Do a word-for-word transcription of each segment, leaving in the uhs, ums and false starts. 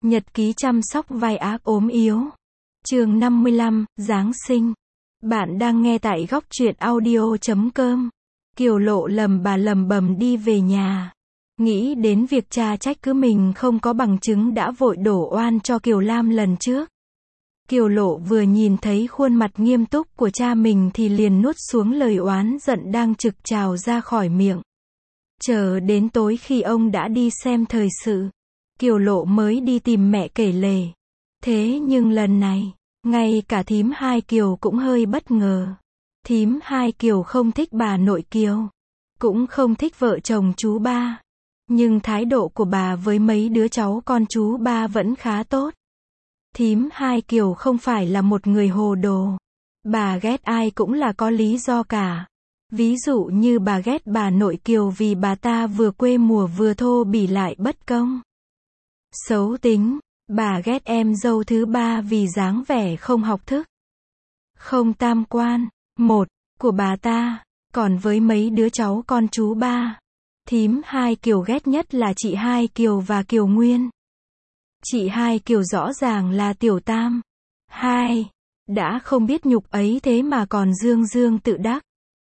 Nhật ký chăm sóc vai ác ốm yếu. Chương năm mươi lăm, Giáng sinh. Bạn đang nghe tại góc truyện audio chấm com. Kiều Lộ lầm bà lầm bầm đi về nhà. Nghĩ đến việc cha trách cứ mình không có bằng chứng đã vội đổ oan cho Kiều Lam lần trước. Kiều Lộ vừa nhìn thấy khuôn mặt nghiêm túc của cha mình thì liền nuốt xuống lời oán giận đang trực trào ra khỏi miệng. Chờ đến tối khi ông đã đi xem thời sự, Kiều Lộ mới đi tìm mẹ kể lể. Thế nhưng lần này, ngay cả thím Hai Kiều cũng hơi bất ngờ. Thím Hai Kiều không thích bà nội Kiều, cũng không thích vợ chồng chú ba. Nhưng thái độ của bà với mấy đứa cháu con chú ba vẫn khá tốt. Thím Hai Kiều không phải là một người hồ đồ. Bà ghét ai cũng là có lý do cả. Ví dụ như bà ghét bà nội Kiều vì bà ta vừa quê mùa vừa thô bỉ lại bất công, xấu tính. Bà ghét em dâu thứ ba vì dáng vẻ không học thức, không tam quan, một, của bà ta. Còn với mấy đứa cháu con chú ba, thím Hai Kiều ghét nhất là chị Hai Kiều và Kiều Nguyên. Chị Hai Kiều rõ ràng là tiểu tam. Hai, đã không biết nhục ấy thế mà còn dương dương tự đắc.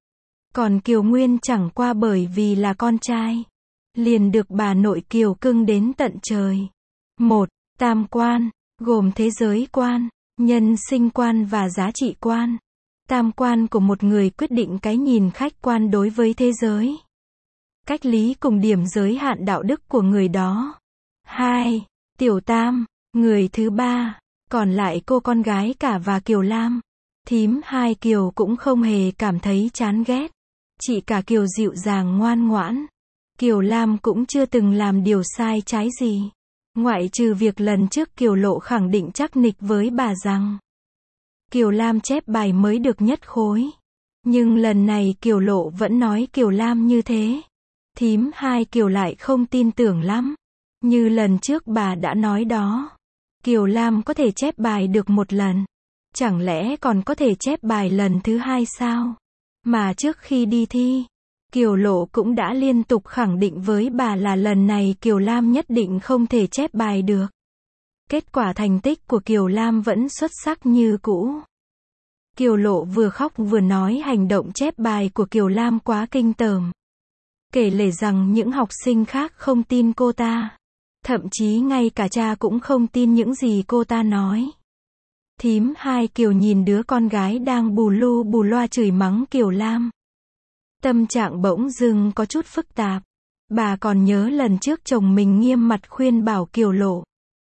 Còn Kiều Nguyên chẳng qua bởi vì là con trai, liền được bà nội Kiều cưng đến tận trời. Một, tam quan, gồm thế giới quan, nhân sinh quan và giá trị quan. Tam quan của một người quyết định cái nhìn khách quan đối với thế giới, cách lý cùng điểm giới hạn đạo đức của người đó. Hai, tiểu tam, người thứ ba, còn lại cô con gái cả và Kiều Lam. Thím Hai Kiều cũng không hề cảm thấy chán ghét. Chị cả Kiều dịu dàng ngoan ngoãn. Kiều Lam cũng chưa từng làm điều sai trái gì. Ngoại trừ việc lần trước Kiều Lộ khẳng định chắc nịch với bà rằng Kiều Lam chép bài mới được nhất khối. Nhưng lần này Kiều Lộ vẫn nói Kiều Lam như thế. Thím Hai Kiều lại không tin tưởng lắm. Như lần trước bà đã nói đó, Kiều Lam có thể chép bài được một lần, chẳng lẽ còn có thể chép bài lần thứ hai sao? Mà trước khi đi thi, Kiều Lộ cũng đã liên tục khẳng định với bà là lần này Kiều Lam nhất định không thể chép bài được. Kết quả thành tích của Kiều Lam vẫn xuất sắc như cũ. Kiều Lộ vừa khóc vừa nói hành động chép bài của Kiều Lam quá kinh tởm. Kể lể rằng những học sinh khác không tin cô ta. Thậm chí ngay cả cha cũng không tin những gì cô ta nói. Thím Hai Kiều nhìn đứa con gái đang bù lu bù loa chửi mắng Kiều Lam. Tâm trạng bỗng dưng có chút phức tạp. Bà còn nhớ lần trước chồng mình nghiêm mặt khuyên bảo Kiều Lộ,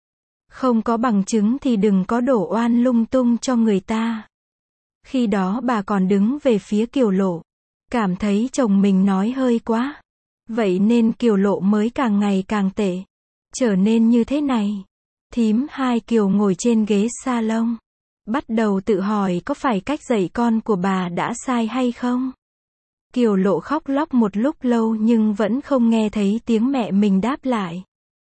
không có bằng chứng thì đừng có đổ oan lung tung cho người ta. Khi đó bà còn đứng về phía Kiều Lộ, cảm thấy chồng mình nói hơi quá. Vậy nên Kiều Lộ mới càng ngày càng tệ, trở nên như thế này. Thím Hai Kiều ngồi trên ghế salon, bắt đầu tự hỏi có phải cách dạy con của bà đã sai hay không. Kiều Lộ khóc lóc một lúc lâu nhưng vẫn không nghe thấy tiếng mẹ mình đáp lại.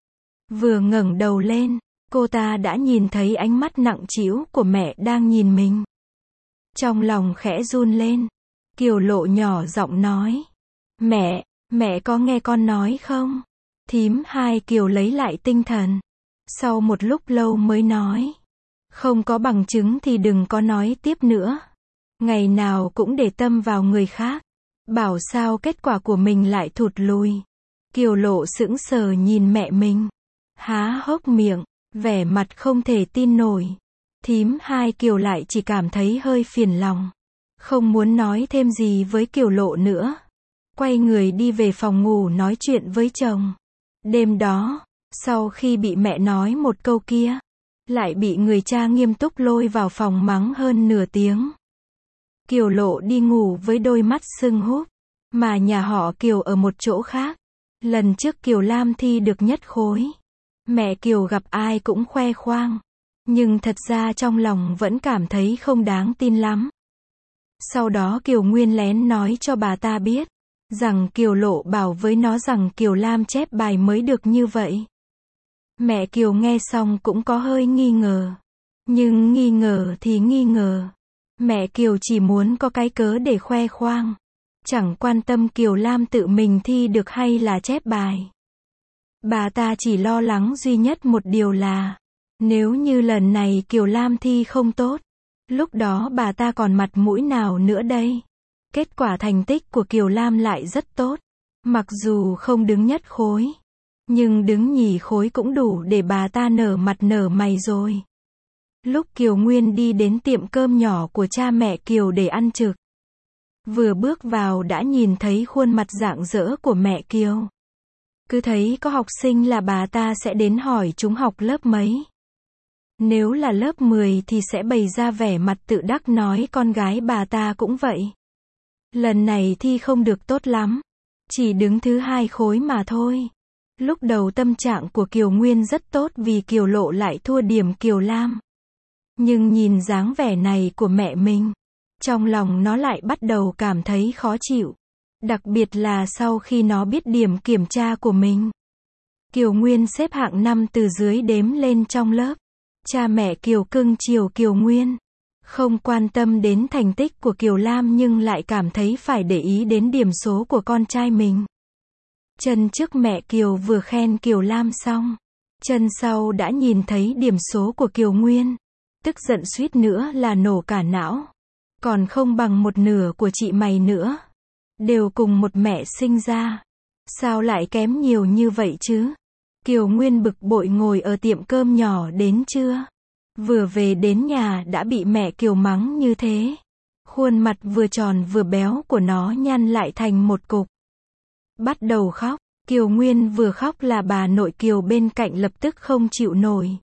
Vừa ngẩng đầu lên, cô ta đã nhìn thấy ánh mắt nặng trĩu của mẹ đang nhìn mình. Trong lòng khẽ run lên, Kiều Lộ nhỏ giọng nói, mẹ, mẹ có nghe con nói không? Thím Hai Kiều lấy lại tinh thần. Sau một lúc lâu mới nói, không có bằng chứng thì đừng có nói tiếp nữa. Ngày nào cũng để tâm vào người khác, bảo sao kết quả của mình lại thụt lùi. Kiều Lộ sững sờ nhìn mẹ mình, há hốc miệng, vẻ mặt không thể tin nổi. Thím Hai Kiều lại chỉ cảm thấy hơi phiền lòng, không muốn nói thêm gì với Kiều Lộ nữa. Quay người đi về phòng ngủ nói chuyện với chồng. Đêm đó, sau khi bị mẹ nói một câu kia, lại bị người cha nghiêm túc lôi vào phòng mắng hơn nửa tiếng. Kiều Lộ đi ngủ với đôi mắt sưng húp, mà nhà họ Kiều ở một chỗ khác. Lần trước Kiều Lam thi được nhất khối, mẹ Kiều gặp ai cũng khoe khoang, nhưng thật ra trong lòng vẫn cảm thấy không đáng tin lắm. Sau đó Kiều Nguyên lén nói cho bà ta biết, rằng Kiều Lộ bảo với nó rằng Kiều Lam chép bài mới được như vậy. Mẹ Kiều nghe xong cũng có hơi nghi ngờ. Nhưng nghi ngờ thì nghi ngờ. Mẹ Kiều chỉ muốn có cái cớ để khoe khoang. Chẳng quan tâm Kiều Lam tự mình thi được hay là chép bài. Bà ta chỉ lo lắng duy nhất một điều là Nếu như lần này Kiều Lam thi không tốt, lúc đó bà ta còn mặt mũi nào nữa đây? Kết quả thành tích của Kiều Lam lại rất tốt. Mặc dù không đứng nhất khối, nhưng đứng nhì khối cũng đủ để bà ta nở mặt nở mày rồi. Lúc Kiều Nguyên đi đến tiệm cơm nhỏ của cha mẹ Kiều để ăn trực, vừa bước vào đã nhìn thấy khuôn mặt rạng rỡ của mẹ Kiều. Cứ thấy có học sinh là bà ta sẽ đến hỏi chúng học lớp mấy. Nếu là lớp mười thì sẽ bày ra vẻ mặt tự đắc nói con gái bà ta cũng vậy. Lần này thi không được tốt lắm, chỉ đứng thứ hai khối mà thôi. Lúc đầu tâm trạng của Kiều Nguyên rất tốt vì Kiều Lộ lại thua điểm Kiều Lam. Nhưng nhìn dáng vẻ này của mẹ mình, trong lòng nó lại bắt đầu cảm thấy khó chịu. Đặc biệt là sau khi nó biết điểm kiểm tra của mình. Kiều Nguyên xếp hạng năm từ dưới đếm lên trong lớp. Cha mẹ Kiều cưng chiều Kiều Nguyên. Không quan tâm đến thành tích của Kiều Lam nhưng lại cảm thấy phải để ý đến điểm số của con trai mình. Chân trước mẹ Kiều vừa khen Kiều Lam xong, chân sau đã nhìn thấy điểm số của Kiều Nguyên. Tức giận suýt nữa là nổ cả não. Còn không bằng một nửa của chị mày nữa. Đều cùng một mẹ sinh ra. Sao lại kém nhiều như vậy chứ? Kiều Nguyên bực bội ngồi ở tiệm cơm nhỏ đến trưa. Vừa về đến nhà đã bị mẹ Kiều mắng như thế. Khuôn mặt vừa tròn vừa béo của nó nhăn lại thành một cục. Bắt đầu khóc. Kiều Nguyên vừa khóc là bà nội Kiều bên cạnh lập tức không chịu nổi.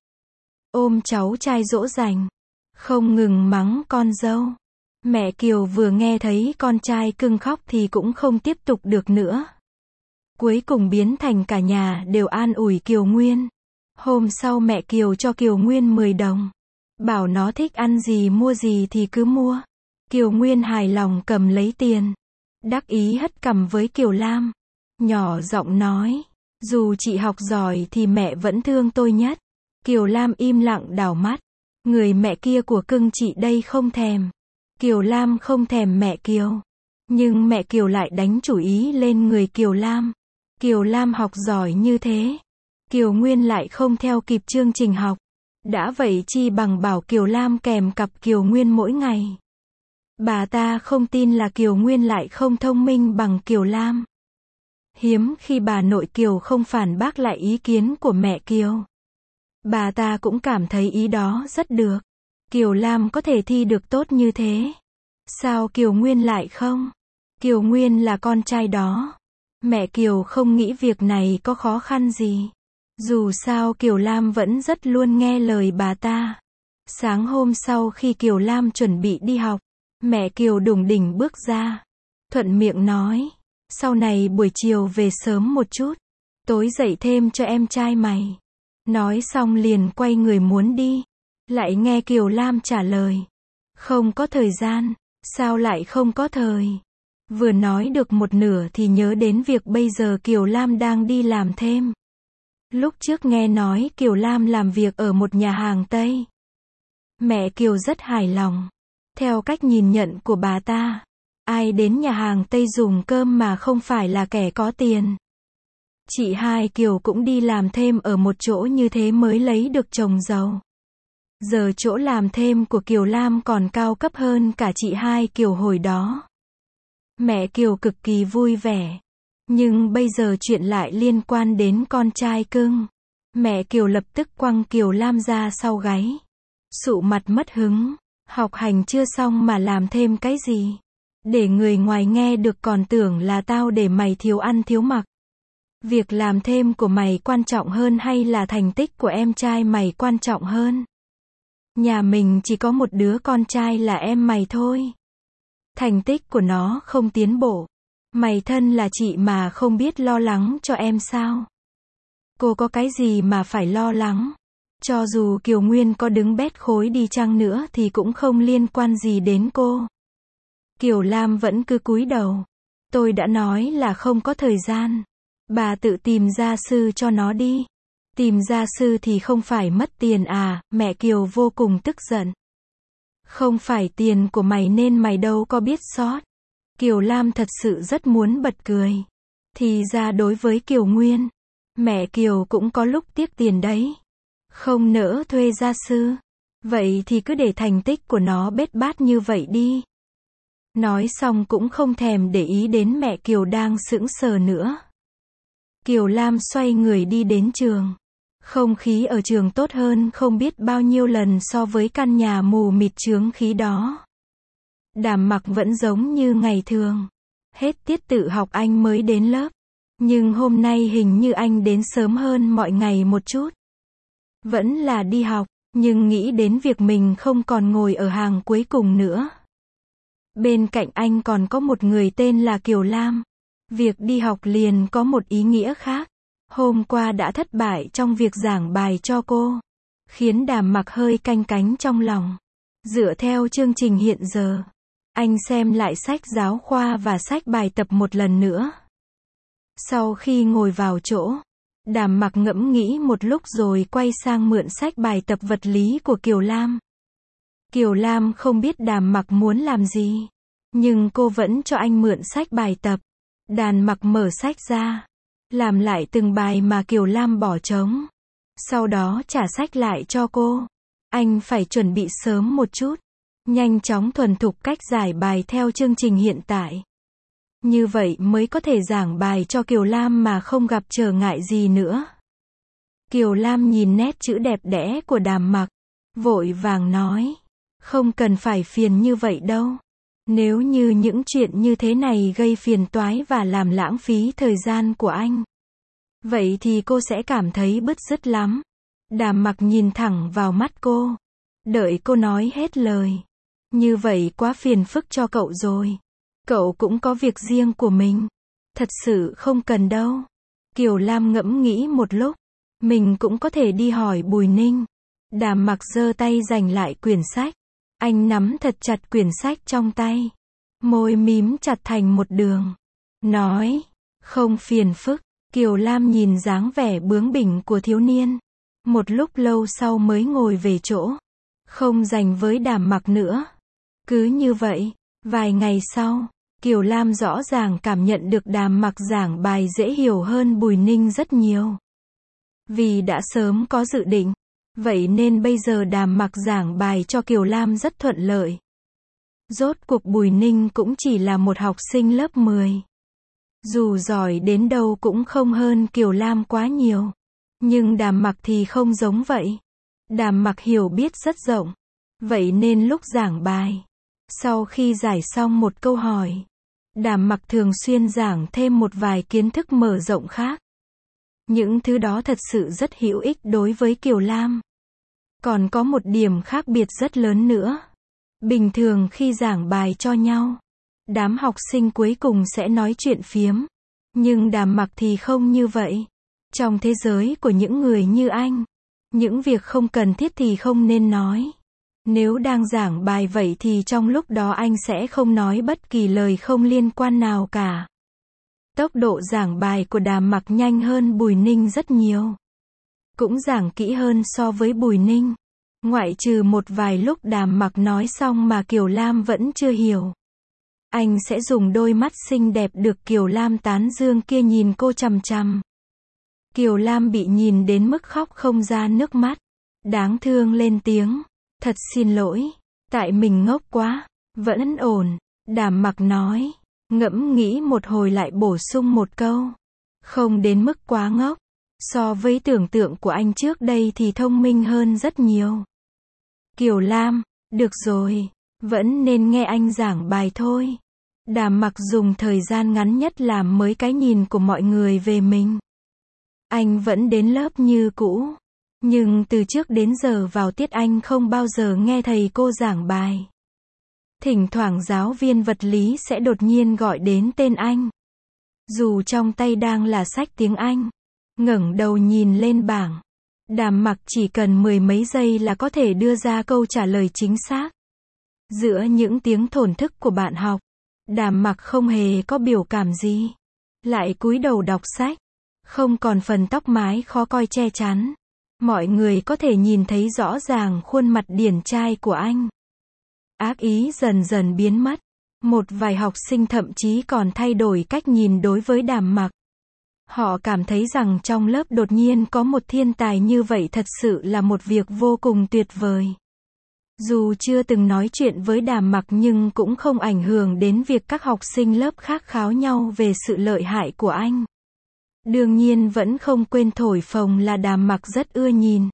Ôm cháu trai dỗ dành. Không ngừng mắng con dâu. Mẹ Kiều vừa nghe thấy con trai cưng khóc thì cũng không tiếp tục được nữa. Cuối cùng biến thành cả nhà đều an ủi Kiều Nguyên. Hôm sau mẹ Kiều cho Kiều Nguyên mười đồng. Bảo nó thích ăn gì mua gì thì cứ mua. Kiều Nguyên hài lòng cầm lấy tiền. Đắc ý hất cằm với Kiều Lam. Nhỏ giọng nói. Dù chị học giỏi thì mẹ vẫn thương tôi nhất. Kiều Lam im lặng đảo mắt. Người mẹ kia của cưng chị đây không thèm. Kiều Lam không thèm mẹ Kiều. Nhưng mẹ Kiều lại đánh chủ ý lên người Kiều Lam. Kiều Lam học giỏi như thế. Kiều Nguyên lại không theo kịp chương trình học. Đã vậy chi bằng bảo Kiều Lam kèm cặp Kiều Nguyên mỗi ngày. Bà ta không tin là Kiều Nguyên lại không thông minh bằng Kiều Lam. Hiếm khi bà nội Kiều không phản bác lại ý kiến của mẹ Kiều. Bà ta cũng cảm thấy ý đó rất được. Kiều Lam có thể thi được tốt như thế. Sao Kiều Nguyên lại không? Kiều Nguyên là con trai đó. Mẹ Kiều không nghĩ việc này có khó khăn gì. Dù sao Kiều Lam vẫn rất luôn nghe lời bà ta. Sáng hôm sau khi Kiều Lam chuẩn bị đi học, mẹ Kiều đủng đỉnh bước ra. Thuận miệng nói, sau này buổi chiều về sớm một chút. Tối dậy thêm cho em trai mày. Nói xong liền quay người muốn đi. Lại nghe Kiều Lam trả lời. Không có thời gian. Sao lại không có thời? Vừa nói được một nửa thì nhớ đến việc bây giờ Kiều Lam đang đi làm thêm. Lúc trước nghe nói Kiều Lam làm việc ở một nhà hàng Tây. Mẹ Kiều rất hài lòng. Theo cách nhìn nhận của bà ta, ai đến nhà hàng Tây dùng cơm mà không phải là kẻ có tiền. Chị hai Kiều cũng đi làm thêm ở một chỗ như thế mới lấy được chồng giàu. Giờ chỗ làm thêm của Kiều Lam còn cao cấp hơn cả chị hai Kiều hồi đó. Mẹ Kiều cực kỳ vui vẻ. Nhưng bây giờ chuyện lại liên quan đến con trai cưng. Mẹ Kiều lập tức quăng Kiều Lam ra sau gáy. Sụ mặt mất hứng. Học hành chưa xong mà làm thêm cái gì? Để người ngoài nghe được còn tưởng là tao để mày thiếu ăn thiếu mặc. Việc làm thêm của mày quan trọng hơn hay là thành tích của em trai mày quan trọng hơn? Nhà mình chỉ có một đứa con trai là em mày thôi. Thành tích của nó không tiến bộ. Mày thân là chị mà không biết lo lắng cho em sao? Cô có cái gì mà phải lo lắng? Cho dù Kiều Nguyên có đứng bét khối đi chăng nữa thì cũng không liên quan gì đến cô. Kiều Lam vẫn cứ cúi đầu. Tôi đã nói là không có thời gian. Bà tự tìm gia sư cho nó đi. Tìm gia sư thì không phải mất tiền à? Mẹ Kiều vô cùng tức giận. Không phải tiền của mày nên mày đâu có biết sót. Kiều Lam thật sự rất muốn bật cười. Thì ra đối với Kiều Nguyên, mẹ Kiều cũng có lúc tiếc tiền đấy. Không nỡ thuê gia sư. Vậy thì cứ để thành tích của nó bết bát như vậy đi. Nói xong cũng không thèm để ý đến mẹ Kiều đang sững sờ nữa. Kiều Lam xoay người đi đến trường. Không khí ở trường tốt hơn không biết bao nhiêu lần so với căn nhà mù mịt chướng khí đó. Đàm Mặc vẫn giống như ngày thường. Hết tiết tự học anh mới đến lớp. Nhưng hôm nay hình như anh đến sớm hơn mọi ngày một chút. Vẫn là đi học, nhưng nghĩ đến việc mình không còn ngồi ở hàng cuối cùng nữa. Bên cạnh anh còn có một người tên là Kiều Lam. Việc đi học liền có một ý nghĩa khác. Hôm qua đã thất bại trong việc giảng bài cho cô, khiến Đàm Mặc hơi canh cánh trong lòng. Dựa theo chương trình hiện giờ, anh xem lại sách giáo khoa và sách bài tập một lần nữa. Sau khi ngồi vào chỗ, Đàm Mặc ngẫm nghĩ một lúc rồi quay sang mượn sách bài tập vật lý của Kiều Lam. Kiều Lam không biết Đàm Mặc muốn làm gì, nhưng cô vẫn cho anh mượn sách bài tập. Đàm Mặc mở sách ra, làm lại từng bài mà Kiều Lam bỏ trống. Sau đó trả sách lại cho cô. Anh phải chuẩn bị sớm một chút, nhanh chóng thuần thục cách giải bài theo chương trình hiện tại. Như vậy mới có thể giảng bài cho Kiều Lam mà không gặp trở ngại gì nữa. Kiều Lam nhìn nét chữ đẹp đẽ của Đàm Mặc, vội vàng nói, không cần phải phiền như vậy đâu. Nếu như những chuyện như thế này gây phiền toái và làm lãng phí thời gian của anh, vậy thì cô sẽ cảm thấy bứt rứt lắm. Đàm Mặc nhìn thẳng vào mắt cô, đợi cô nói hết lời. Như vậy quá phiền phức cho cậu rồi. Cậu cũng có việc riêng của mình. Thật sự không cần đâu. Kiều Lam ngẫm nghĩ một lúc, mình cũng có thể đi hỏi Bùi Ninh. Đàm Mặc giơ tay giành lại quyển sách. Anh nắm thật chặt quyển sách trong tay, môi mím chặt thành một đường, nói, không phiền phức. Kiều Lam nhìn dáng vẻ bướng bỉnh của thiếu niên, một lúc lâu sau mới ngồi về chỗ, không giành với Đàm Mặc nữa. Cứ như vậy, vài ngày sau, Kiều Lam rõ ràng cảm nhận được Đàm Mặc giảng bài dễ hiểu hơn Bùi Ninh rất nhiều. Vì đã sớm có dự định, vậy nên bây giờ Đàm Mặc giảng bài cho Kiều Lam rất thuận lợi. Rốt cuộc Bùi Ninh cũng chỉ là một học sinh lớp mười. Dù giỏi đến đâu cũng không hơn Kiều Lam quá nhiều. Nhưng Đàm Mặc thì không giống vậy. Đàm Mặc hiểu biết rất rộng. Vậy nên lúc giảng bài, sau khi giải xong một câu hỏi, Đàm Mặc thường xuyên giảng thêm một vài kiến thức mở rộng khác. Những thứ đó thật sự rất hữu ích đối với Kiều Lam. Còn có một điểm khác biệt rất lớn nữa. Bình thường khi giảng bài cho nhau, đám học sinh cuối cùng sẽ nói chuyện phiếm. Nhưng Đàm Mặc thì không như vậy. Trong thế giới của những người như anh, những việc không cần thiết thì không nên nói. Nếu đang giảng bài vậy thì trong lúc đó anh sẽ không nói bất kỳ lời không liên quan nào cả. Tốc độ giảng bài của Đàm Mặc nhanh hơn Bùi Ninh rất nhiều. Cũng giảng kỹ hơn so với Bùi Ninh. Ngoại trừ một vài lúc Đàm Mặc nói xong mà Kiều Lam vẫn chưa hiểu. Anh sẽ dùng đôi mắt xinh đẹp được Kiều Lam tán dương kia nhìn cô chằm chằm. Kiều Lam bị nhìn đến mức khóc không ra nước mắt. Đáng thương lên tiếng. Thật xin lỗi. Tại mình ngốc quá. Vẫn ổn. Đàm Mặc nói. Ngẫm nghĩ một hồi lại bổ sung một câu. Không đến mức quá ngốc. So với tưởng tượng của anh trước đây thì thông minh hơn rất nhiều. Kiều Lam, được rồi. Vẫn nên nghe anh giảng bài thôi. Đàm Mặc dùng thời gian ngắn nhất làm mới cái nhìn của mọi người về mình. Anh vẫn đến lớp như cũ. Nhưng từ trước đến giờ vào tiết anh không bao giờ nghe thầy cô giảng bài. Thỉnh thoảng giáo viên vật lý sẽ đột nhiên gọi đến tên anh. Dù trong tay đang là sách tiếng Anh. Ngẩng đầu nhìn lên bảng. Đàm Mặc chỉ cần mười mấy giây là có thể đưa ra câu trả lời chính xác. Giữa những tiếng thổn thức của bạn học, Đàm Mặc không hề có biểu cảm gì. Lại cúi đầu đọc sách. Không còn phần tóc mái khó coi che chắn. Mọi người có thể nhìn thấy rõ ràng khuôn mặt điển trai của anh. Ác ý dần dần biến mất. Một vài học sinh thậm chí còn thay đổi cách nhìn đối với Đàm Mặc. Họ cảm thấy rằng trong lớp đột nhiên có một thiên tài như vậy thật sự là một việc vô cùng tuyệt vời. Dù chưa từng nói chuyện với Đàm Mặc nhưng cũng không ảnh hưởng đến việc các học sinh lớp khác kháo nhau về sự lợi hại của anh. Đương nhiên vẫn không quên thổi phồng là Đàm Mặc rất ưa nhìn.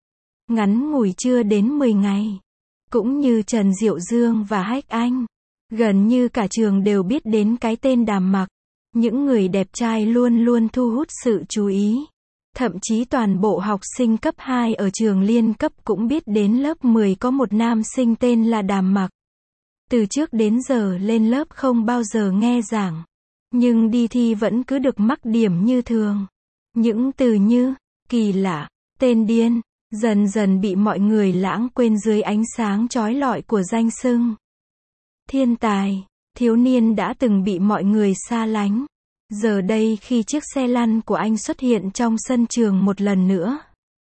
Ngắn ngủi chưa đến mười ngày. Cũng như Trần Diệu Dương và Hách Anh. Gần như cả trường đều biết đến cái tên Đàm Mặc. Những người đẹp trai luôn luôn thu hút sự chú ý. Thậm chí toàn bộ học sinh cấp hai ở trường liên cấp cũng biết đến lớp mười có một nam sinh tên là Đàm Mặc. Từ trước đến giờ lên lớp không bao giờ nghe giảng. Nhưng đi thi vẫn cứ được mắc điểm như thường. Những từ như, kỳ lạ, tên điên, dần dần bị mọi người lãng quên dưới ánh sáng chói lọi của danh xưng. Thiên tài, thiếu niên đã từng bị mọi người xa lánh. Giờ đây khi chiếc xe lăn của anh xuất hiện trong sân trường một lần nữa.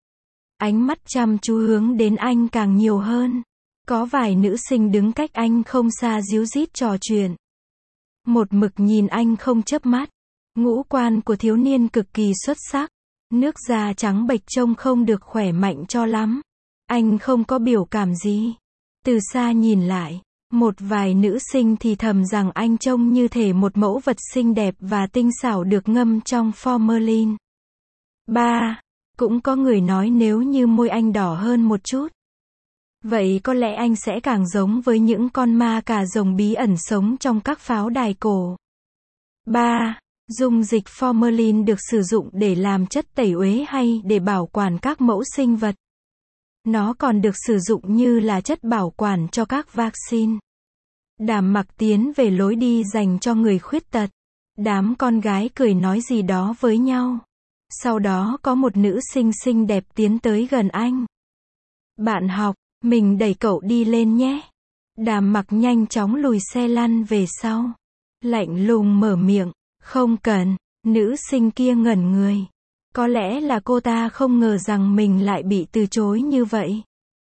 Ánh mắt chăm chú hướng đến anh càng nhiều hơn. Có vài nữ sinh đứng cách anh không xa díu dít trò chuyện. Một mực nhìn anh không chớp mắt. Ngũ quan của thiếu niên cực kỳ xuất sắc. Nước da trắng bệch trông không được khỏe mạnh cho lắm. Anh không có biểu cảm gì. Từ xa nhìn lại, một vài nữ sinh thì thầm rằng anh trông như thể một mẫu vật xinh đẹp và tinh xảo được ngâm trong formalin. ba. Cũng có người nói nếu như môi anh đỏ hơn một chút. Vậy có lẽ anh sẽ càng giống với những con ma cà rồng bí ẩn sống trong các pháo đài cổ. ba. Dung dịch formalin được sử dụng để làm chất tẩy uế hay để bảo quản các mẫu sinh vật. Nó còn được sử dụng như là chất bảo quản cho các vaccine. Đàm Mặc tiến về lối đi dành cho người khuyết tật. Đám con gái cười nói gì đó với nhau. Sau đó có một nữ sinh xinh đẹp tiến tới gần anh. Bạn học, mình đẩy cậu đi lên nhé. Đàm Mặc nhanh chóng lùi xe lăn về sau. Lạnh lùng mở miệng, không cần. Nữ sinh kia ngẩn người. Có lẽ là cô ta không ngờ rằng mình lại bị từ chối như vậy.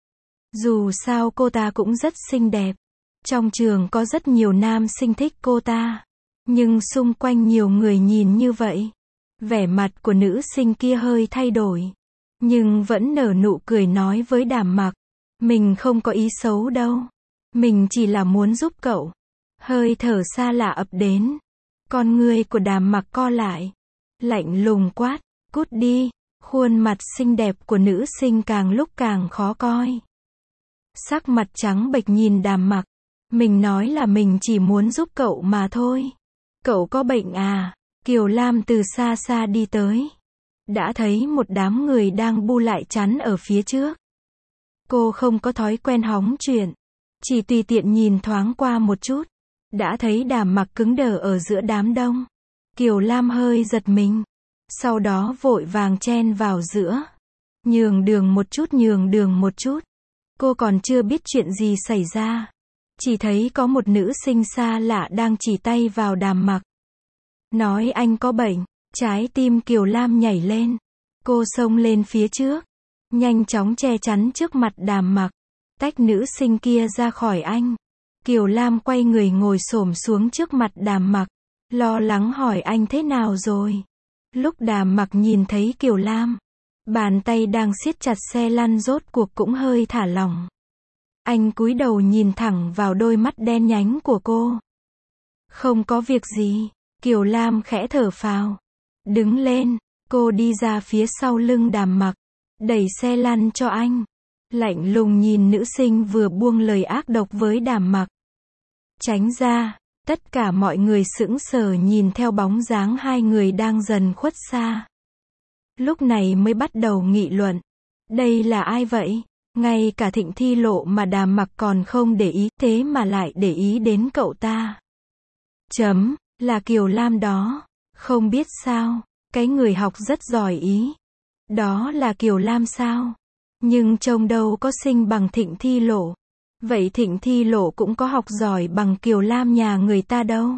Dù sao cô ta cũng rất xinh đẹp. Trong trường có rất nhiều nam sinh thích cô ta. Nhưng xung quanh nhiều người nhìn như vậy. Vẻ mặt của nữ sinh kia hơi thay đổi. Nhưng vẫn nở nụ cười nói với Đàm Mặc. Mình không có ý xấu đâu. Mình chỉ là muốn giúp cậu. Hơi thở xa lạ ập đến. Con ngươi của Đàm Mặc co lại. Lạnh lùng quát. Cút đi. Khuôn mặt xinh đẹp của nữ sinh càng lúc càng khó coi. Sắc mặt trắng bệch nhìn Đàm Mặc. Mình nói là mình chỉ muốn giúp cậu mà thôi. Cậu có bệnh à? Kiều Lam từ xa xa đi tới. Đã thấy một đám người đang bu lại chắn ở phía trước. Cô không có thói quen hóng chuyện. Chỉ tùy tiện nhìn thoáng qua một chút. Đã thấy Đàm Mặc cứng đờ ở giữa đám đông. Kiều Lam hơi giật mình. Sau đó vội vàng chen vào giữa. Nhường đường một chút, nhường đường một chút. Cô còn chưa biết chuyện gì xảy ra. Chỉ thấy có một nữ sinh xa lạ đang chỉ tay vào Đàm Mặc. Nói anh có bệnh. Trái tim Kiều Lam nhảy lên. Cô xông lên phía trước. Nhanh chóng che chắn trước mặt Đàm Mặc. Tách nữ sinh kia ra khỏi anh. Kiều Lam quay người ngồi xổm xuống trước mặt Đàm Mặc. Lo lắng hỏi anh thế nào rồi. Lúc Đàm Mặc nhìn thấy Kiều Lam. Bàn tay đang siết chặt xe lăn rốt cuộc cũng hơi thả lỏng. Anh cúi đầu nhìn thẳng vào đôi mắt đen nhánh của cô. Không có việc gì. Kiều Lam khẽ thở phào. Đứng lên. Cô đi ra phía sau lưng Đàm Mặc. Đẩy xe lăn cho anh. Lạnh lùng nhìn nữ sinh vừa buông lời ác độc với Đàm Mặc. Tránh ra. Tất cả mọi người sững sờ nhìn theo bóng dáng hai người đang dần khuất xa. Lúc này mới bắt đầu nghị luận. Đây là ai vậy? Ngay cả Thịnh Thi Lộ mà Đàm Mặc còn không để ý, thế mà lại để ý đến cậu ta. Chấm, là Kiều Lam đó. Không biết sao, cái người học rất giỏi ý. Đó là Kiều Lam sao? Nhưng trông đâu có xinh bằng Thịnh Thi Lộ. Vậy Thịnh Thi Lộ cũng có học giỏi bằng Kiều Lam nhà người ta đâu.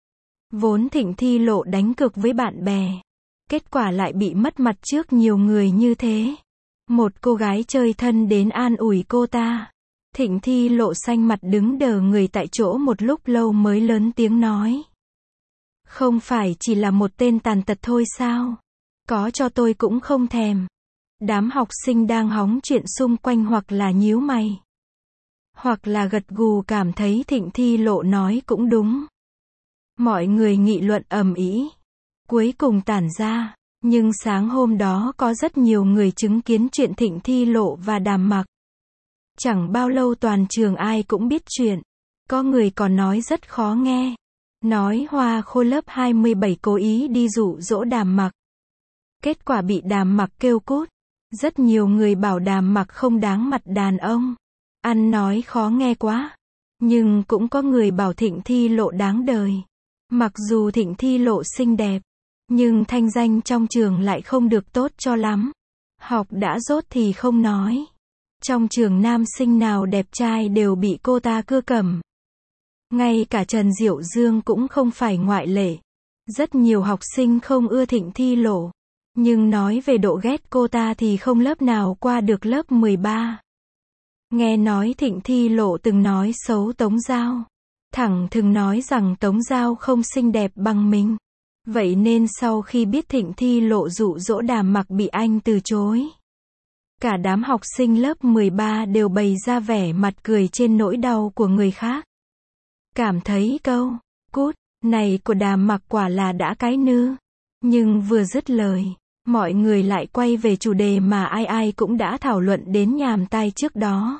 Vốn Thịnh Thi Lộ đánh cược với bạn bè. Kết quả lại bị mất mặt trước nhiều người như thế. Một cô gái chơi thân đến an ủi cô ta. Thịnh Thi Lộ xanh mặt đứng đờ người tại chỗ một lúc lâu mới lớn tiếng nói. Không phải chỉ là một tên tàn tật thôi sao? Có cho tôi cũng không thèm. Đám học sinh đang hóng chuyện xung quanh hoặc là nhíu mày, hoặc là gật gù cảm thấy Thịnh Thi Lộ nói cũng đúng. Mọi người nghị luận ầm ĩ, cuối cùng tản ra. Nhưng sáng hôm đó có rất nhiều người chứng kiến chuyện Thịnh Thi Lộ và Đàm Mặc. Chẳng bao lâu toàn trường ai cũng biết chuyện. Có người còn nói rất khó nghe. Nói Hoa Khôi lớp hai mươi bảy cố ý đi dụ dỗ Đàm Mặc. Kết quả bị Đàm Mặc kêu cút. Rất nhiều người bảo Đàm Mặc không đáng mặt đàn ông. Ăn nói khó nghe quá. Nhưng cũng có người bảo Thịnh Thi Lộ đáng đời. Mặc dù Thịnh Thi Lộ xinh đẹp, nhưng thanh danh trong trường lại không được tốt cho lắm. Học đã dốt thì không nói. Trong trường nam sinh nào đẹp trai đều bị cô ta cưa cẩm. Ngay cả Trần Diệu Dương cũng không phải ngoại lệ. Rất nhiều học sinh không ưa Thịnh Thi Lộ. Nhưng nói về độ ghét cô ta thì không lớp nào qua được lớp mười ba. Nghe nói Thịnh Thi Lộ từng nói xấu Tống Giao. Thẳng thừng nói rằng Tống Giao không xinh đẹp bằng mình. Vậy nên sau khi biết Thịnh Thi Lộ dụ dỗ Đàm Mặc bị anh từ chối. Cả đám học sinh lớp mười ba đều bày ra vẻ mặt cười trên nỗi đau của người khác. Cảm thấy câu cút này của Đàm Mặc quả là đã cái nư. Nhưng vừa dứt lời, mọi người lại quay về chủ đề mà ai ai cũng đã thảo luận đến nhàm tai trước đó.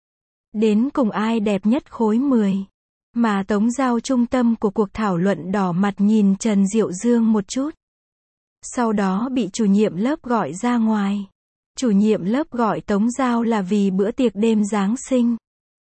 Đến cùng ai đẹp nhất khối mười. Mà Tống Giao trung tâm của cuộc thảo luận đỏ mặt nhìn Trần Diệu Dương một chút. Sau đó bị chủ nhiệm lớp gọi ra ngoài. Chủ nhiệm lớp gọi Tống Giao là vì bữa tiệc đêm Giáng sinh.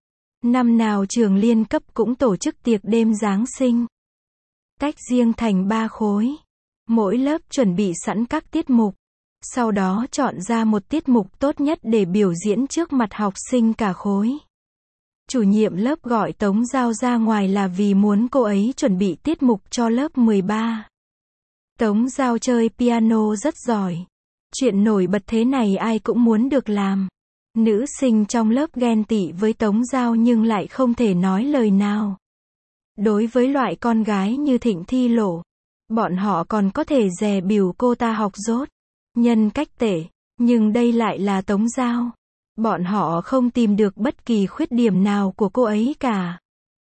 Năm nào trường liên cấp cũng tổ chức tiệc đêm Giáng sinh. Tách riêng thành ba khối. Mỗi lớp chuẩn bị sẵn các tiết mục. Sau đó chọn ra một tiết mục tốt nhất để biểu diễn trước mặt học sinh cả khối. Chủ nhiệm lớp gọi Tống Giao ra ngoài là vì muốn cô ấy chuẩn bị tiết mục cho lớp mười ba. Tống Giao chơi piano rất giỏi. Chuyện nổi bật thế này ai cũng muốn được làm. Nữ sinh trong lớp ghen tị với Tống Giao nhưng lại không thể nói lời nào. Đối với loại con gái như Thịnh Thi Lộ, bọn họ còn có thể dè bỉu cô ta học dốt, nhân cách tệ. Nhưng đây lại là Tống Giao. Bọn họ không tìm được bất kỳ khuyết điểm nào của cô ấy cả.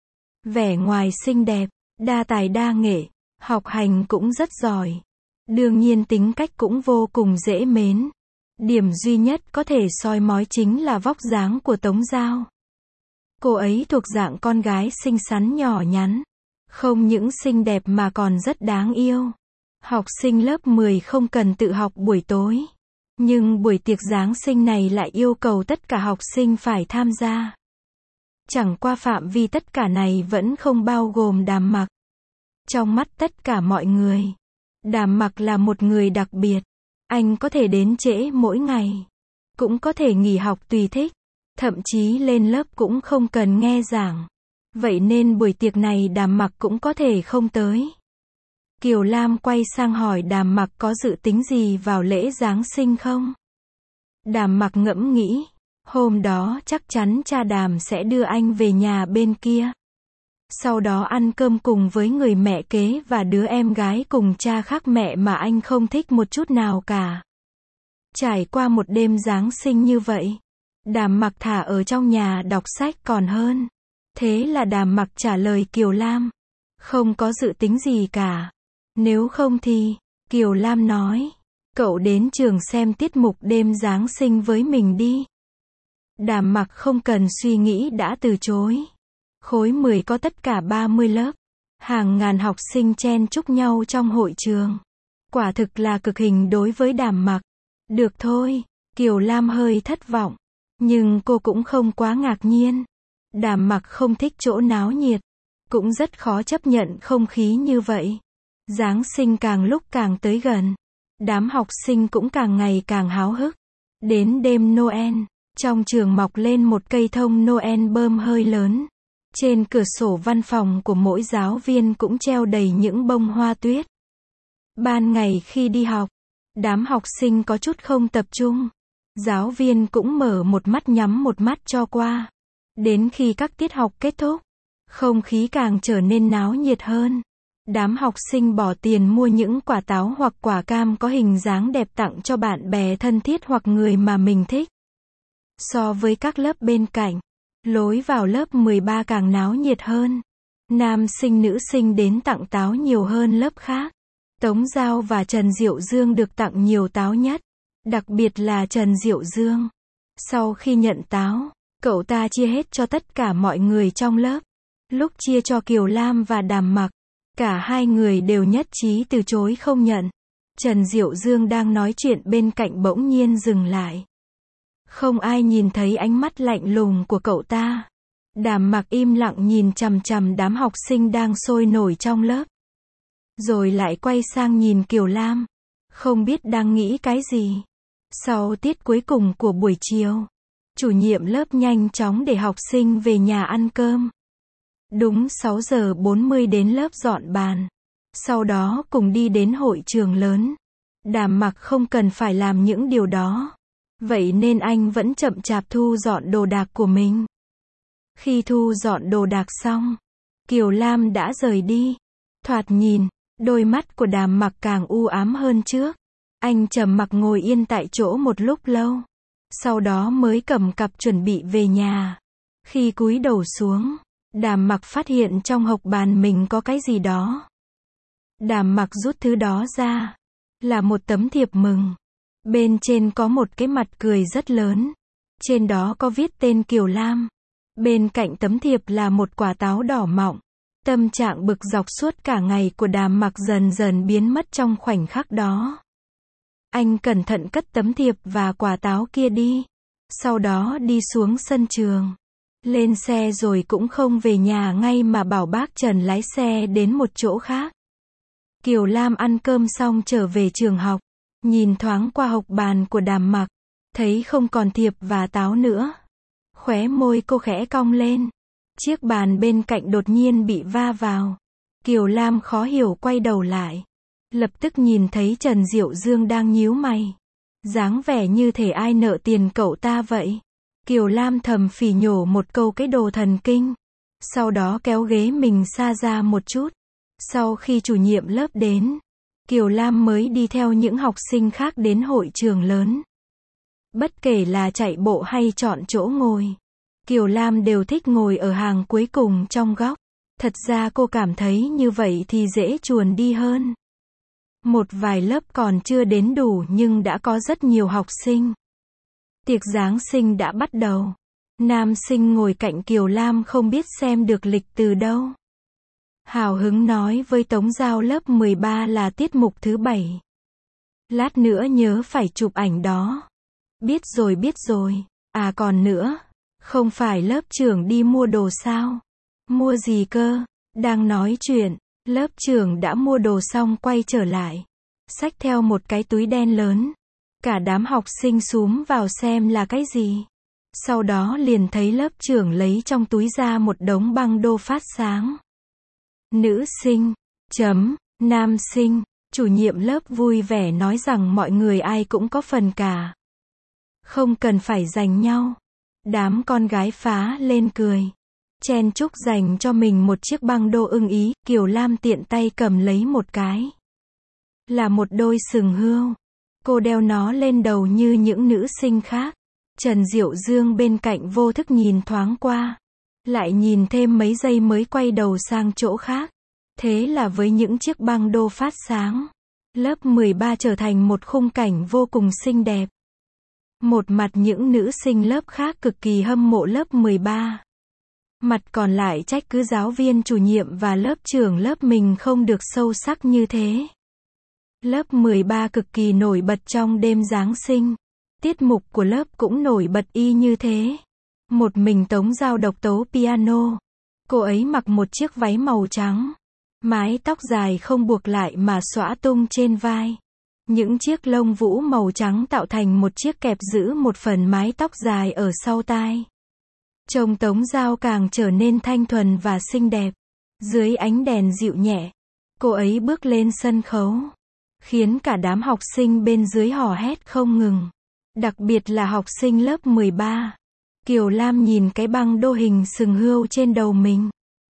Vẻ ngoài xinh đẹp, đa tài đa nghệ, học hành cũng rất giỏi. Đương nhiên tính cách cũng vô cùng dễ mến. Điểm duy nhất có thể soi mói chính là vóc dáng của Tống Giao. Cô ấy thuộc dạng con gái xinh xắn nhỏ nhắn. Không những xinh đẹp mà còn rất đáng yêu. Học sinh lớp mười không cần tự học buổi tối. Nhưng buổi tiệc Giáng sinh này lại yêu cầu tất cả học sinh phải tham gia. Chẳng qua phạm vi tất cả này vẫn không bao gồm Đàm Mặc. Trong mắt tất cả mọi người, Đàm Mặc là một người đặc biệt. Anh có thể đến trễ mỗi ngày. Cũng có thể nghỉ học tùy thích. Thậm chí lên lớp cũng không cần nghe giảng. Vậy nên buổi tiệc này Đàm Mặc cũng có thể không tới. Kiều Lam quay sang hỏi Đàm Mặc có dự tính gì vào lễ Giáng sinh không? Đàm Mặc ngẫm nghĩ. Hôm đó chắc chắn cha Đàm sẽ đưa anh về nhà bên kia. Sau đó ăn cơm cùng với người mẹ kế và đứa em gái cùng cha khác mẹ mà anh không thích một chút nào cả. Trải qua một đêm Giáng sinh như vậy, Đàm Mặc thả ở trong nhà đọc sách còn hơn. Thế là Đàm Mặc trả lời Kiều Lam. Không có dự tính gì cả. Nếu không thì, Kiều Lam nói, cậu đến trường xem tiết mục đêm Giáng sinh với mình đi. Đàm Mặc không cần suy nghĩ đã từ chối. Khối mười có tất cả ba mươi lớp. Hàng ngàn học sinh chen chúc nhau trong hội trường. Quả thực là cực hình đối với Đàm Mặc. Được thôi, Kiều Lam hơi thất vọng. Nhưng cô cũng không quá ngạc nhiên. Đàm Mặc không thích chỗ náo nhiệt. Cũng rất khó chấp nhận không khí như vậy. Giáng sinh càng lúc càng tới gần. Đám học sinh cũng càng ngày càng háo hức. Đến đêm Noel, trong trường mọc lên một cây thông Noel bơm hơi lớn. Trên cửa sổ văn phòng của mỗi giáo viên cũng treo đầy những bông hoa tuyết. Ban ngày khi đi học, đám học sinh có chút không tập trung. Giáo viên cũng mở một mắt nhắm một mắt cho qua. Đến khi các tiết học kết thúc, không khí càng trở nên náo nhiệt hơn. Đám học sinh bỏ tiền mua những quả táo hoặc quả cam có hình dáng đẹp tặng cho bạn bè thân thiết hoặc người mà mình thích. So với các lớp bên cạnh, lối vào lớp mười ba càng náo nhiệt hơn. Nam sinh nữ sinh đến tặng táo nhiều hơn lớp khác. Tống Giao và Trần Diệu Dương được tặng nhiều táo nhất. Đặc biệt là Trần Diệu Dương. Sau khi nhận táo, cậu ta chia hết cho tất cả mọi người trong lớp. Lúc chia cho Kiều Lam và Đàm Mặc, cả hai người đều nhất trí từ chối không nhận. Trần Diệu Dương đang nói chuyện bên cạnh bỗng nhiên dừng lại. Không ai nhìn thấy ánh mắt lạnh lùng của cậu ta. Đàm Mặc im lặng nhìn chằm chằm đám học sinh đang sôi nổi trong lớp. Rồi lại quay sang nhìn Kiều Lam. Không biết đang nghĩ cái gì. Sau tiết cuối cùng của buổi chiều, chủ nhiệm lớp nhanh chóng để học sinh về nhà ăn cơm. Đúng sáu giờ bốn mươi đến lớp dọn bàn. Sau đó cùng đi đến hội trường lớn. Đàm Mặc không cần phải làm những điều đó. Vậy nên anh vẫn chậm chạp thu dọn đồ đạc của mình. Khi thu dọn đồ đạc xong, Kiều Lam đã rời đi. Thoạt nhìn, đôi mắt của Đàm Mặc càng u ám hơn trước. Anh trầm mặc ngồi yên tại chỗ một lúc lâu. Sau đó mới cầm cặp chuẩn bị về nhà. Khi cúi đầu xuống, Đàm Mặc phát hiện trong hộc bàn mình có cái gì đó. Đàm Mặc rút thứ đó ra. Là một tấm thiệp mừng. Bên trên có một cái mặt cười rất lớn. Trên đó có viết tên Kiều Lam. Bên cạnh tấm thiệp là một quả táo đỏ mọng. Tâm trạng bực dọc suốt cả ngày của Đàm Mặc dần dần biến mất trong khoảnh khắc đó. Anh cẩn thận cất tấm thiệp và quả táo kia đi. Sau đó đi xuống sân trường. Lên xe rồi cũng không về nhà ngay mà bảo bác Trần lái xe đến một chỗ khác. Kiều Lam ăn cơm xong trở về trường học. Nhìn thoáng qua hộc bàn của Đàm Mặc. Thấy không còn thiệp và táo nữa. Khóe môi cô khẽ cong lên. Chiếc bàn bên cạnh đột nhiên bị va vào. Kiều Lam khó hiểu quay đầu lại. Lập tức nhìn thấy Trần Diệu Dương đang nhíu mày. Dáng vẻ như thể ai nợ tiền cậu ta vậy. Kiều Lam thầm phỉ nhổ một câu cái đồ thần kinh. Sau đó kéo ghế mình xa ra một chút. Sau khi chủ nhiệm lớp đến, Kiều Lam mới đi theo những học sinh khác đến hội trường lớn. Bất kể là chạy bộ hay chọn chỗ ngồi, Kiều Lam đều thích ngồi ở hàng cuối cùng trong góc. Thật ra cô cảm thấy như vậy thì dễ chuồn đi hơn. Một vài lớp còn chưa đến đủ nhưng đã có rất nhiều học sinh. Tiệc Giáng sinh đã bắt đầu. Nam sinh ngồi cạnh Kiều Lam không biết xem được lịch từ đâu. Hào hứng nói với Tống Giao lớp mười ba là tiết mục thứ bảy. Lát nữa nhớ phải chụp ảnh đó. Biết rồi biết rồi. À còn nữa, không phải lớp trưởng đi mua đồ sao? Mua gì cơ? Đang nói chuyện, lớp trưởng đã mua đồ xong quay trở lại. Xách theo một cái túi đen lớn. Cả đám học sinh xúm vào xem là cái gì. Sau đó liền thấy lớp trưởng lấy trong túi ra một đống băng đô phát sáng. Nữ sinh, chấm, nam sinh, chủ nhiệm lớp vui vẻ nói rằng mọi người ai cũng có phần cả. Không cần phải giành nhau. Đám con gái phá lên cười. Chen chúc dành cho mình một chiếc băng đô ưng ý, Kiều Lam tiện tay cầm lấy một cái. Là một đôi sừng hươu. Cô đeo nó lên đầu như những nữ sinh khác. Trần Diệu Dương bên cạnh vô thức nhìn thoáng qua. Lại nhìn thêm mấy giây mới quay đầu sang chỗ khác. Thế là với những chiếc băng đô phát sáng, lớp mười ba trở thành một khung cảnh vô cùng xinh đẹp. Một mặt những nữ sinh lớp khác cực kỳ hâm mộ lớp mười ba. Mặt còn lại trách cứ giáo viên chủ nhiệm và lớp trưởng lớp mình không được sâu sắc như thế. Lớp mười ba cực kỳ nổi bật trong đêm Giáng sinh. Tiết mục của lớp cũng nổi bật y như thế. Một mình Tống Giao độc tấu piano. Cô ấy mặc một chiếc váy màu trắng. Mái tóc dài không buộc lại mà xõa tung trên vai. Những chiếc lông vũ màu trắng tạo thành một chiếc kẹp giữ một phần mái tóc dài ở sau tai. Trông Tống Giao càng trở nên thanh thuần và xinh đẹp. Dưới ánh đèn dịu nhẹ, cô ấy bước lên sân khấu, khiến cả đám học sinh bên dưới hò hét không ngừng. Đặc biệt là học sinh lớp mười ba. Kiều Lam nhìn cái băng đô hình sừng hươu trên đầu mình.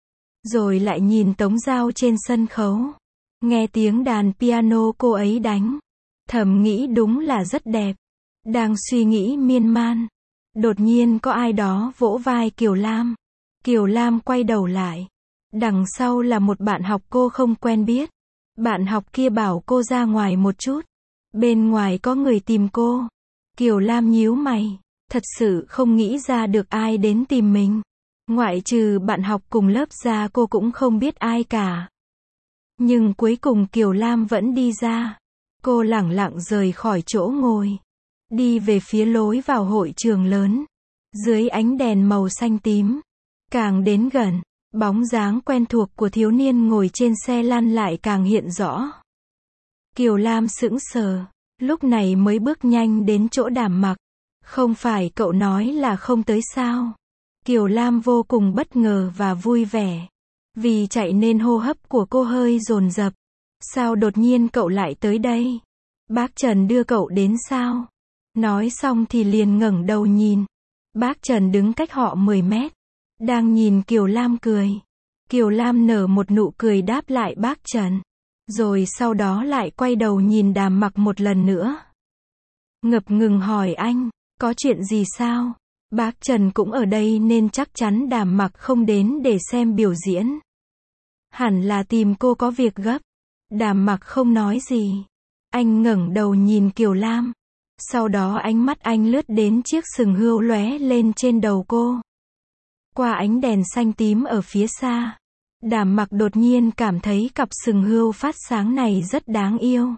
Rồi lại nhìn Tống Giao trên sân khấu. Nghe tiếng đàn piano cô ấy đánh. Thầm nghĩ đúng là rất đẹp. Đang suy nghĩ miên man. Đột nhiên có ai đó vỗ vai Kiều Lam. Kiều Lam quay đầu lại. Đằng sau là một bạn học cô không quen biết. Bạn học kia bảo cô ra ngoài một chút. Bên ngoài có người tìm cô. Kiều Lam nhíu mày. Thật sự không nghĩ ra được ai đến tìm mình. Ngoại trừ bạn học cùng lớp ra cô cũng không biết ai cả. Nhưng cuối cùng Kiều Lam vẫn đi ra. Cô lẳng lặng rời khỏi chỗ ngồi. Đi về phía lối vào hội trường lớn. Dưới ánh đèn màu xanh tím. Càng đến gần, bóng dáng quen thuộc của thiếu niên ngồi trên xe lăn lại càng hiện rõ. Kiều Lam sững sờ. Lúc này mới bước nhanh đến chỗ Đàm Mặc. Không phải cậu nói là không tới sao? Kiều Lam vô cùng bất ngờ và vui vẻ. Vì chạy nên hô hấp của cô hơi dồn dập. Sao đột nhiên cậu lại tới đây? Bác Trần đưa cậu đến sao? Nói xong thì liền ngẩng đầu nhìn. Bác Trần đứng cách họ mười mét. Đang nhìn Kiều Lam cười. Kiều Lam nở một nụ cười đáp lại bác Trần. Rồi sau đó lại quay đầu nhìn Đàm Mặc một lần nữa. Ngập ngừng hỏi anh, có chuyện gì sao? Bác Trần cũng ở đây nên chắc chắn Đàm Mặc không đến để xem biểu diễn. Hẳn là tìm cô có việc gấp. Đàm Mặc không nói gì. Anh ngẩng đầu nhìn Kiều Lam. Sau đó ánh mắt anh lướt đến chiếc sừng hươu lóe lên trên đầu cô. Qua ánh đèn xanh tím ở phía xa. Đàm Mặc đột nhiên cảm thấy cặp sừng hươu phát sáng này rất đáng yêu.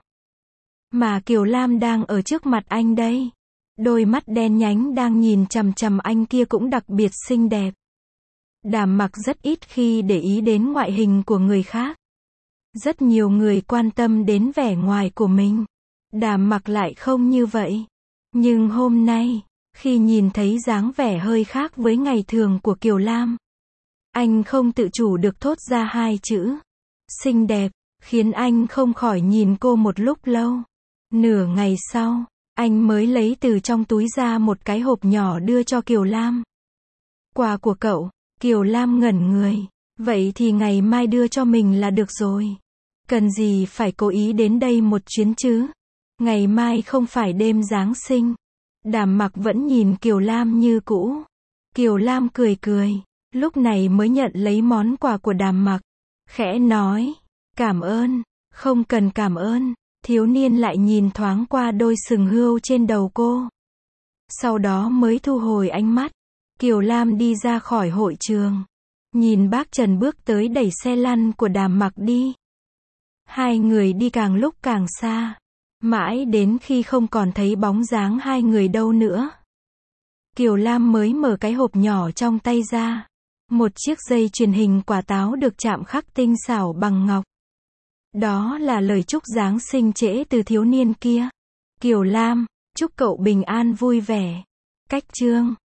Mà Kiều Lam đang ở trước mặt anh đây. Đôi mắt đen nhánh đang nhìn chằm chằm anh kia cũng đặc biệt xinh đẹp. Đàm Mặc rất ít khi để ý đến ngoại hình của người khác. Rất nhiều người quan tâm đến vẻ ngoài của mình. Đàm Mặc lại không như vậy. Nhưng hôm nay, khi nhìn thấy dáng vẻ hơi khác với ngày thường của Kiều Lam, anh không tự chủ được thốt ra hai chữ. Xinh đẹp, khiến anh không khỏi nhìn cô một lúc lâu. Nửa ngày sau, anh mới lấy từ trong túi ra một cái hộp nhỏ đưa cho Kiều Lam. Quà của cậu. Kiều Lam ngẩn người. Vậy thì ngày mai đưa cho mình là được rồi. Cần gì phải cố ý đến đây một chuyến chứ? Ngày mai không phải đêm Giáng sinh. Đàm Mặc vẫn nhìn Kiều Lam như cũ. Kiều Lam cười cười. Lúc này mới nhận lấy món quà của Đàm Mặc. Khẽ nói. Cảm ơn. Không cần cảm ơn. Thiếu niên lại nhìn thoáng qua đôi sừng hươu trên đầu cô. Sau đó mới thu hồi ánh mắt. Kiều Lam đi ra khỏi hội trường. Nhìn bác Trần bước tới đẩy xe lăn của Đàm Mặc đi. Hai người đi càng lúc càng xa. Mãi đến khi không còn thấy bóng dáng hai người đâu nữa. Kiều Lam mới mở cái hộp nhỏ trong tay ra. Một chiếc dây chuyền hình quả táo được chạm khắc tinh xảo bằng ngọc. Đó là lời chúc Giáng sinh trễ từ thiếu niên kia. Kiều Lam, chúc cậu bình an vui vẻ. Cách chương